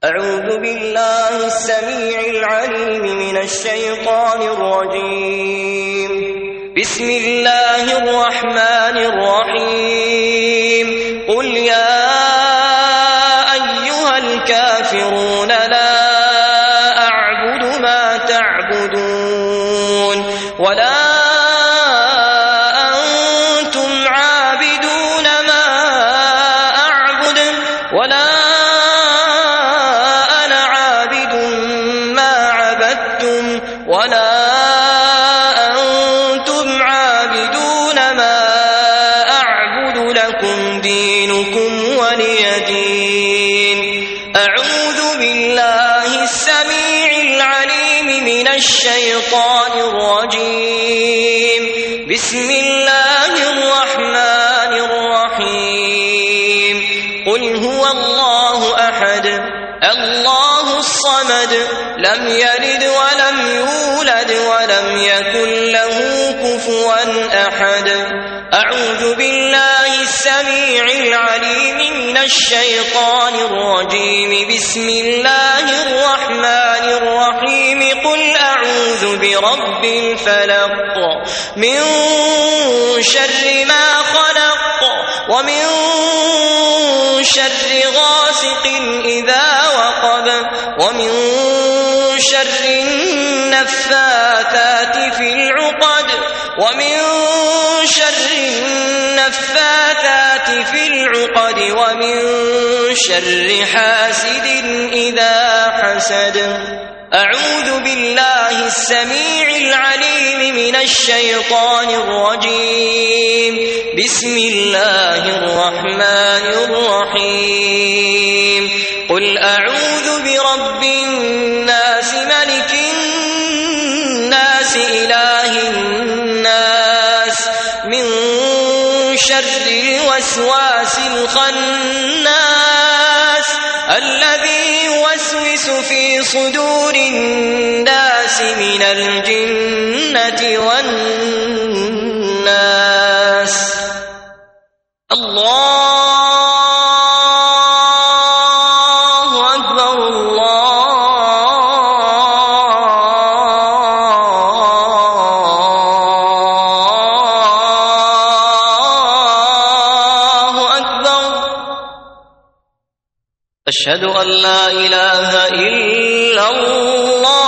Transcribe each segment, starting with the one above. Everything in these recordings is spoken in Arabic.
أعوذ بالله السميع العليم من الشيطان الرجيم. بسم الله الرحمن الرحيم. قل يا أيها الكافرون لا أعبد ما تعبدون ولا أنتم عابدون ما أعبد ولا أنا عابد ما عبدتم ولا أنتم عابدون ما أعبد لكم دينكم ولي دين. أعوذ بالله السميع العليم من الشيطان الرجيم. بسم الله الرحمن الرحيم. قل هو الله أحد الله الصمد لم يلد ولم يولد ولم يكن له كفوا أحد. أعوذ بالله السميع العليم من الشيطان الرجيم. بسم الله الرحمن الرحيم. قل أعوذ برب الفلق من شر ما خلق ومن شر غاسق إذا وقب ومن شر النفاثات في العقد ومن شر النفاثات في العقد ومن شر حاسد إذا حسد. أعوذ بالله السميع العليم من الشيطان الرجيم. بسم الله الرحمن الرحيم. قل أعوذ برب الناس ملك الناس إله الناس من شر الوسواس الخناس الذي يوسوس في صدور الناس من الجنة والناس. الله أكبر الله أكبر. أشهد أن لا إله إلا الله.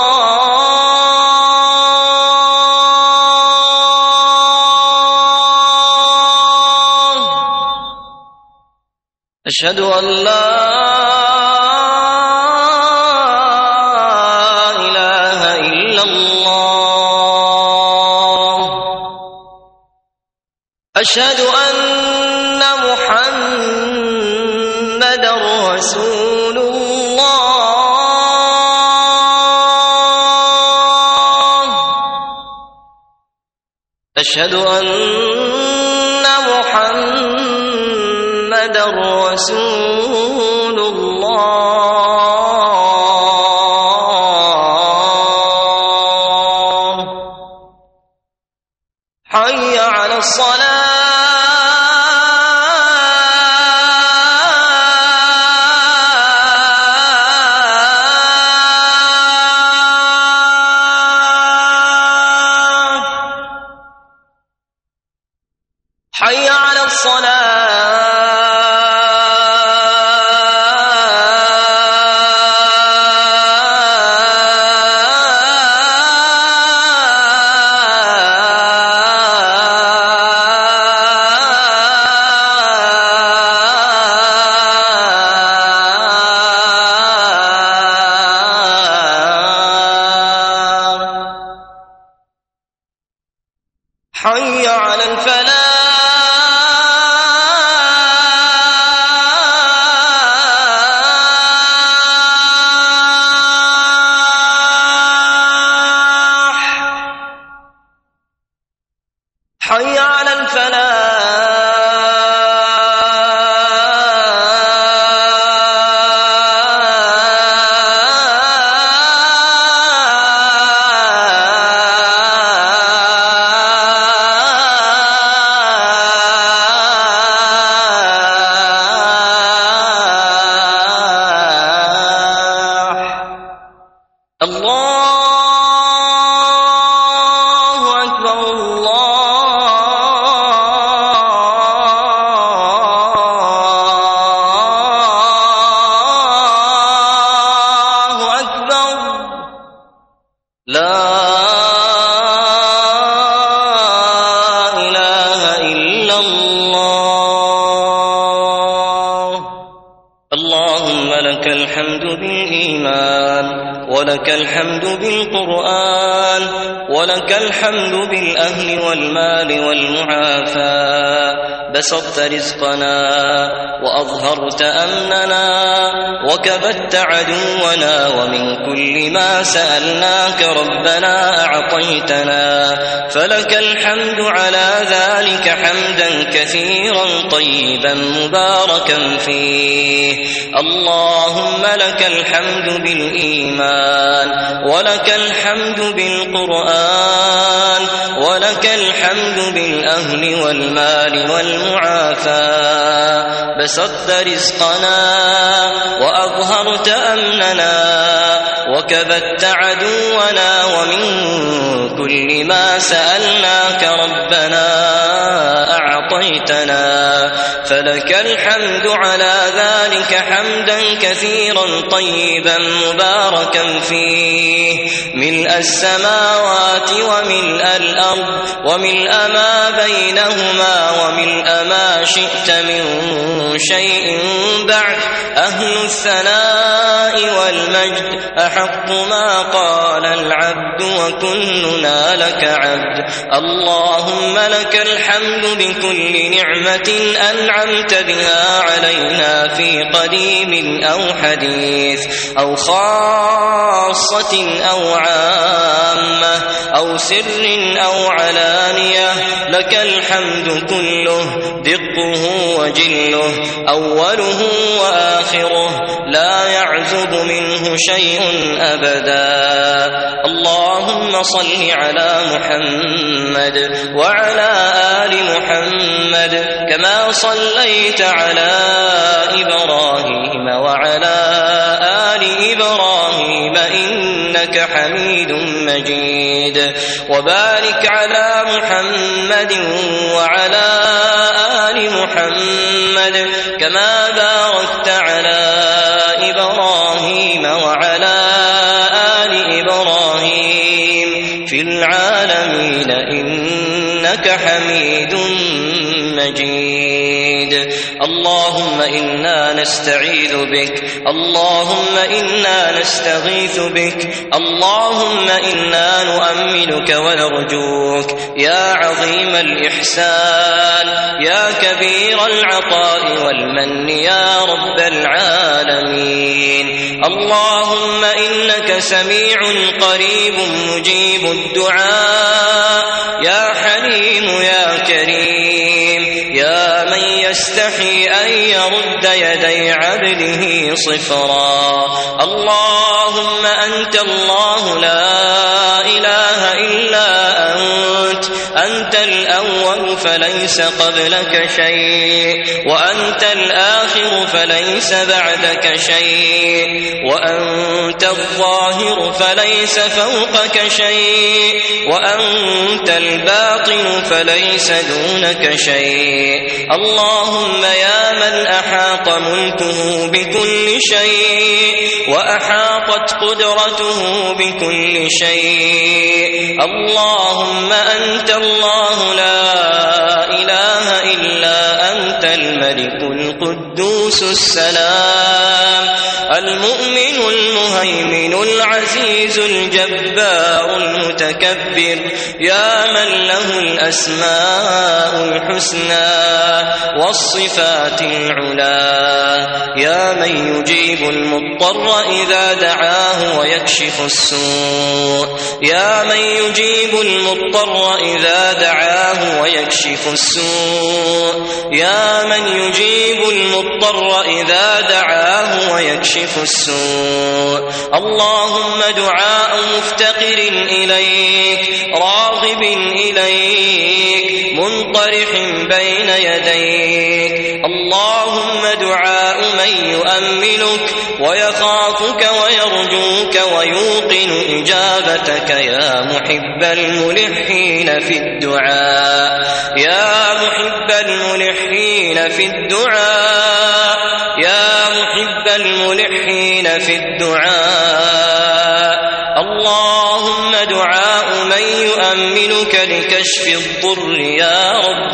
أشهد أن لا إله إلا الله. أشهد أن محمدًا رسول الله. أشهد أن محمدًا رسول الله. حي على الصلاة. حي على حي على الفلاح. حي على الفلاح. الله أكبر الله أكبر لا إله إلا الله. اللهم لك الحمد بالإيمان، ولك الحمد بالقرآن، ولك الحمد بالأهل والمال والمعافاة. بسطت رزقنا وأظهرت أمننا وكبت عدونا، ومن كل ما سألناك ربنا أعطيتنا، فلك الحمد على ذلك حمدا كثيرا طيبا مباركا فيه. اللهم لك الحمد بالإيمان، ولك الحمد بالقرآن، ولك الحمد بالأهل والمال والمعافاة. بسطت رزقنا وأظهرت أمننا وكبت عدونا، ومن كل ما سألناك ربنا أعطيتنا، فلك الحمد على ذلك حمدا كثيرا طيبا مباركا فيه، ملء السماوات وملء الأرض وملء ما بينهما وملء ما شئت من شيء بعد. أهل الثناء والمجد أحق ما قال العبد، وكلنا لك عبد. اللهم لك الحمد بكل نعمة أنعمت بها علينا في قديم أو حديث أو خاصة أو عامة أو سر أو علانية. لك الحمد كله دقه وجله، أوله وآخره، لا يعزب منه شيء أبدا. اللهم صل على محمد وعلى آل محمد كما صليت على إبراهيم وعلى آل إبراهيم إنك حميد مجيد. وبارك على محمد وعلى آل محمد كما باركت على إبراهيم وعلى آل إبراهيم في العالمين إنك حميد مجيد. اللهم إنا نستعيذ بك، اللهم إنا نستغيث بك، اللهم إنا نؤملك ونرجوك يا عظيم الإحسان، يا كبير العطاء والمن، يا رب العالمين. اللهم إنك سميع قريب مجيب الدعاء، يا حليم يا كريم، يا من يستحي أن يرد يدي عبده صفرا. اللهم أنت الله لا إله إلا أنت، أنت الأول فليس قبلك شيء، وأنت الآخر فليس بعدك شيء، وأنت الظاهر فليس فوقك شيء، وأنت الباطن فليس دونك شيء. اللهم يا من أحاط ملكه بكل شيء وأحاطت قدرته بكل شيء، اللهم أنت الله لا إله إلا أنت، الملك القدوس السلام المؤمن المهيمن العزيز الجبار المتكبر، يا من له الأسماء الحسنى والصفات العلى، يا من يجيب المضطر إذا دعاه ويكشف السوء، يا من يجيب المضطر إذا دعاه ويكشف السوء، يا من يجيب المضطر إذا دعاه ويكشف السوء. اللهم دعاء مفتقر إليك راغب إليك منطرح بين يديك. اللهم دعاء من يؤملك ويخافك ويرجوك ويوقن إجابتك يا محب الملحين في الدعاء، يا محب الملحين في الدعاء، يا محب الملحين في الدعاء. اللهم دعاء من يؤملك لكشف الضر يا رب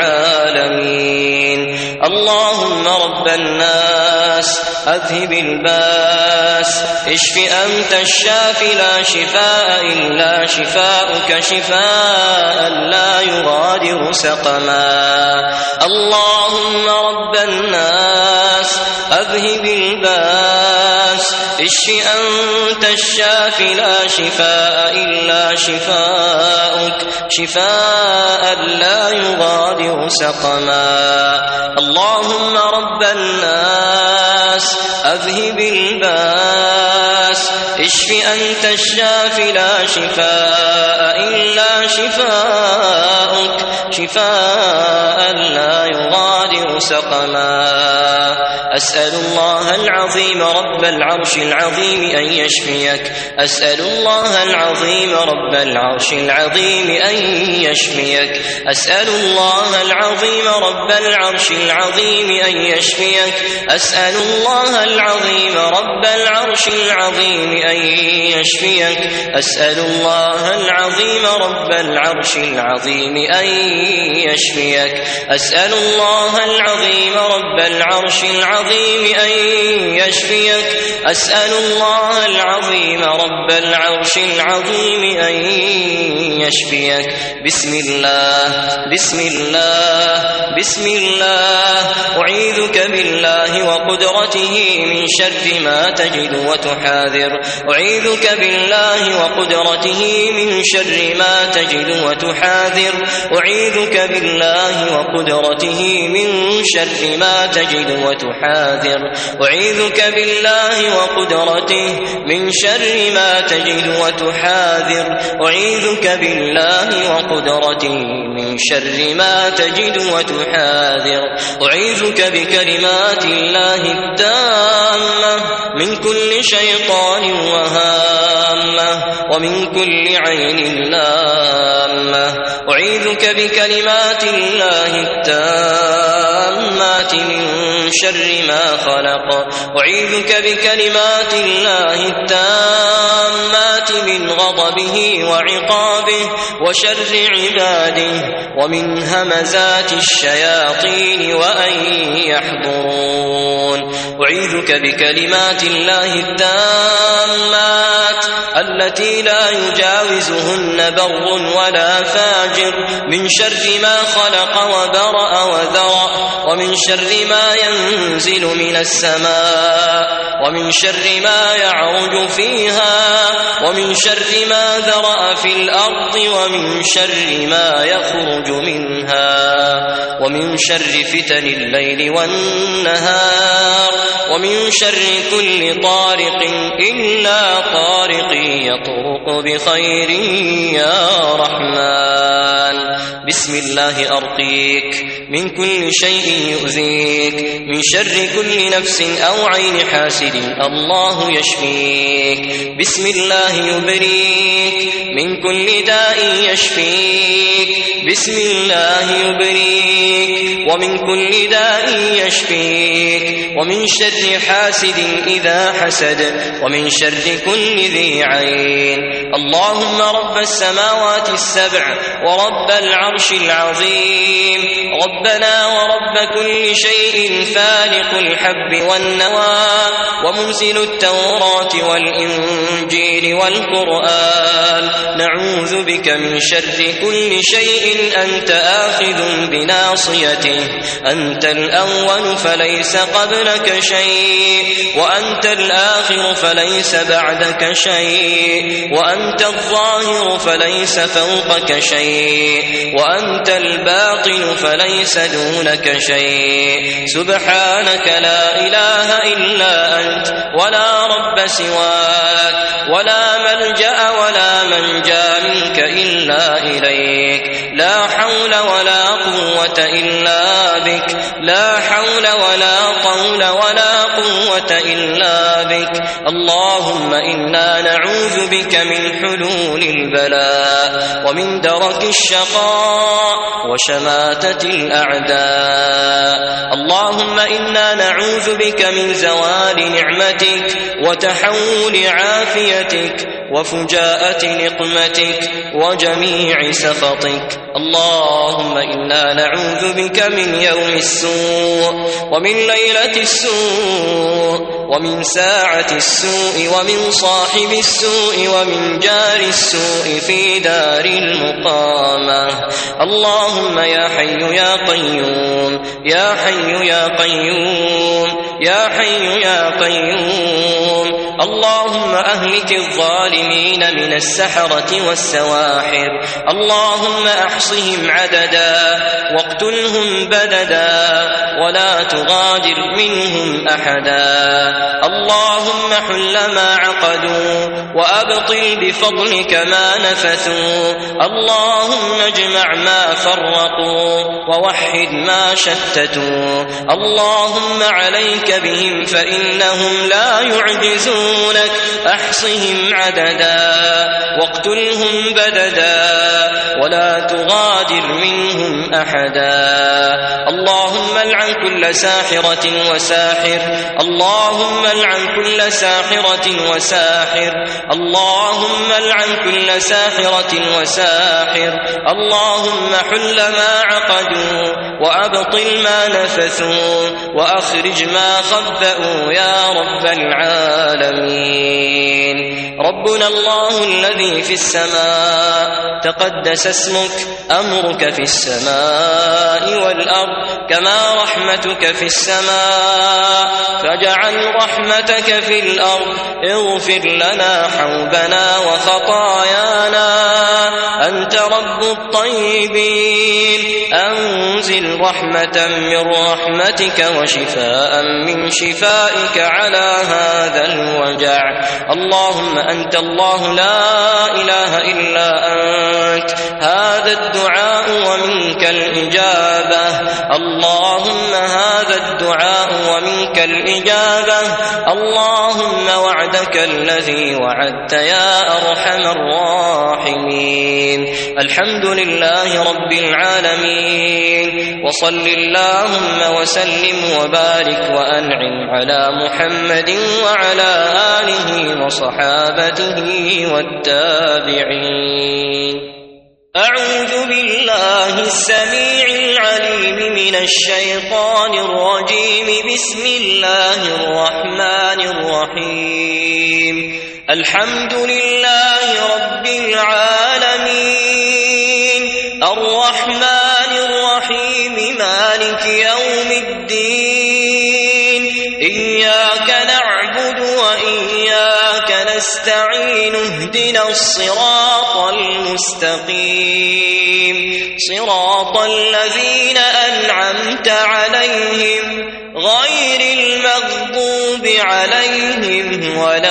العالمين. اللهم رب الناس أذهب الباس، اشف أنت الشافي لا شفاء إلا شفاؤك شفاء لا يغادر سقما. اللهم رب الناس أذهب الباس، اشف أنت الشافي لا شفاء إلا شفاؤك شفاء لا يغادر سقما. اللهم رب الناس أذهب الباس، اشف أنت الشافي لا شفاء إلا شفاؤك شفاء لا يغادر سقما. أسأل الله العظيم رب العرش العظيم أن يشفيك، أسأل الله العظيم رب العرش العظيم أن يشفيك، أسأل الله العظيم رب العرش العظيم أن يشفيك، أسأل الله العظيم رب العرش العظيم أن يشفيك، أسأل الله العظيم رب العرش العظيم أن يشفيك، أسأل الله العظيم رب العرش العظيم أن يشفيك، أسأل الله العظيم رب العرش العظيم أن يشفيك. بسم الله بسم الله بسم الله. أعيذك بالله وقدرته من شر ما تجد وتحاذر، أعيذك بالله وقدرته من شر ما تجد وتحاذر، أعيذك بالله وقدرته من شر ما تجد وتحاذر، أعيذك بالله وقدرته من شر ما تجد وتحاذر، أعيذك بالله وقدرته من شر ما تجد وتحاذر، أعيذك بكلمات الله التامة من كل شيطان وهامة ومن كل عين لامة، أعيذك بكلمات الله التامات من شر ما خلق، أعيذك بكلمات الله التامات من غضبه وعقابه وشر عباده ومن همزات الشياطين وأن يحضرون، أعيذك بكلمات الله التامات التي لا يجاوزهن بر ولا فاجر من شر ما خلق وبرأ وذرأ، ومن شر ما ينزل من السماء، ومن شر ما يعرج فيها، ومن شر ما ذرأ في الأرض، ومن شر ما يخرج منها، ومن شر فتن الليل والنهار، ومن شر كل طارق إلا طارق يطرق بخير يا رحمن. بسم الله أرقيك من كل شيء يؤذيك، من شر كل نفس أو عين حاسد الله يشفيك. بسم الله يبريك من كل داء يشفيك، بسم الله يبريك ومن كل داء يشفيك، ومن شر حاسد إذا حسد، ومن شر كل ذي عين. اللهم رب السماوات السبع ورب العرش العظيم، ربنا ورب كل شيء فالق الحب والنوى ومنزل التوراة والإنجيل والقرآن، نعوذ بك من شر كل شيء أنت آخذ بناصيته، أنت الأول فليس قبلك شيء، وأنت الآخر فليس بعدك شيء، وأنت الظاهر فليس فوقك شيء، وأنت الباطن فليس دونك شيء. سبحانك لا إله إلا أنت ولا رب سواك ولا ملجأ ولا منجى منك إلا إليك. لا حول ولا قوة إلا بك، لا حول ولا طول ولا قوة إلا بك. اللهم إنا نعوذ بك من حلول البلاء ومن درك الشقاء وشماتة الأعداء. اللهم إنا نعوذ بك من زوال نعمتك وتحول عافيتك وفجاءة نقمتك وجميع سخطك. اللهم إنا نعوذ بك من يوم السوء ومن ليلة السوء ومن ساعة السوء ومن صاحب السوء ومن جار السوء في دار المقامة. اللهم يا حي يا قيوم، يا حي يا قيوم، يا حي يا قيوم. اللهم أهلك الظالمين من السحرة والسواحر. اللهم أحصهم عددا واقتلهم بددا ولا تغادر منهم أحدا. اللهم حل ما عقدوا وأبطل بفضلك ما نفثوا. اللهم اجمع ما فرقوا ووحد ما شتتوا. اللهم عليك بهم فإنهم لا يعجزونك. أحصهم عددا واقتلهم بددا ولا تغادر منهم أحدا. اللهم العن كل ساحرة وساحر. اللهم العن كل ساحرة وساحر. اللهم العن كل ساحرة وساحر. اللهم حل ما عقدوا وأبطل ما نفثوا وأخرج ما خبأوا يا رب العالمين. ربنا الله الذي في السماء تقدس اسمك. أمرك في السماء والأرض كما رحمتك في السماء فاجعل رحمتك في الأرض. اغفر لنا حوبنا وخطايانا. أنت رب الطيبين. أنزل رحمة من رحمتك وشفاء من شفائك على هذا الوجع. اللهم أنت الله لا إله إلا أنت. هذا الدعاء ومنك الإجابة. اللهم هذا الدعاء ومنك الإجابة. اللهم وعدك الذي وعدت يا أرحم الراحمين. الحمد لله رب العالمين، وصل اللهم وسلم وبارك وأنعم على محمد وعلى آله وصحابته والتابعين. أعوذ بالله السميع العليم من الشيطان الرجيم. بسم الله الرحمن الرحيم. الحمد لله رب العالمين الرحمن الرحيم مالك يوم الدين. إياك نعبد وإياك نستعين. اهدنا الصراط المستقيم صراط الذين أنعمت عليهم غير المغضوب عليهم ولا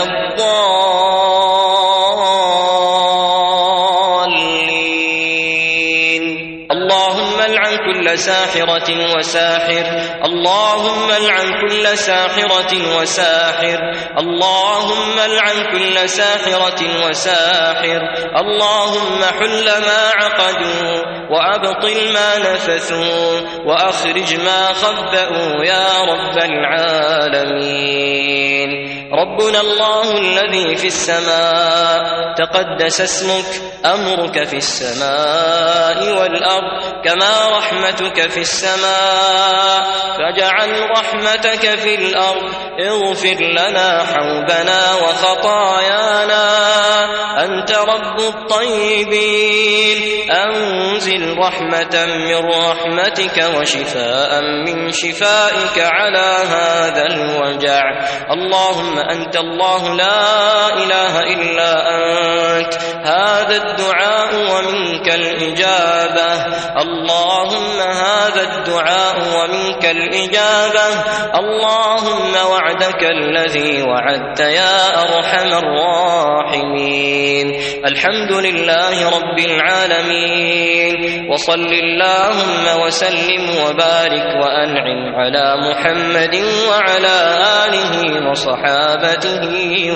الضالين. اللهم العن كل ساحرة وساحر. اللهم العن كل ساحرة وساحر. اللهم العن كل ساحرة وساحر. اللهم حل ما عقدوا وأبطل ما نفثوا وأخرج ما خبأوا يا رب العالمين. ربنا الله الذي في السماء تقدس اسمك. أمرك في السماء والأرض كما رحمتك في السماء فاجعل رحمتك في الأرض. اغفر لنا حوبنا وخطايانا. أنت رب الطيبين. أنزل رحمة من رحمتك وشفاء من شفائك على هذا الوجع. اللهم أنت الله لا إله إلا أنت. هذا الدعاء ومنك الإجابة. اللهم هذا الدعاء ومنك الإجابة. اللهم وعدك الذي وعدت يا أرحم الراحمين. الحمد لله رب العالمين، وصل اللهم وسلم وبارك وأنعم على محمد وعلى آله وصحابته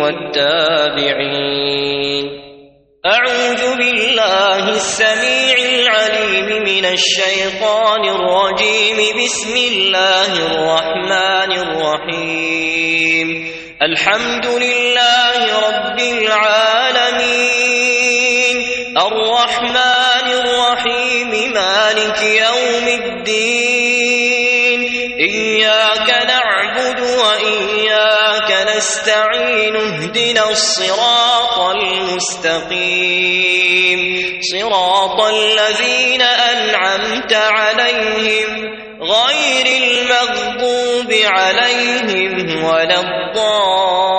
والتابعين. أعوذ بالله السميع العليم من الشيطان الرجيم. بسم الله الرحمن الرحيم. الحمد لله رب العالمين، الرحمن الرحيم، مالك يوم الدين. إياك نعبد وإياك نستعين. اهدنا الصراط المستقيم، صراط الذين أنعمت عليهم غير المغضوب عليهم ولا الضالين.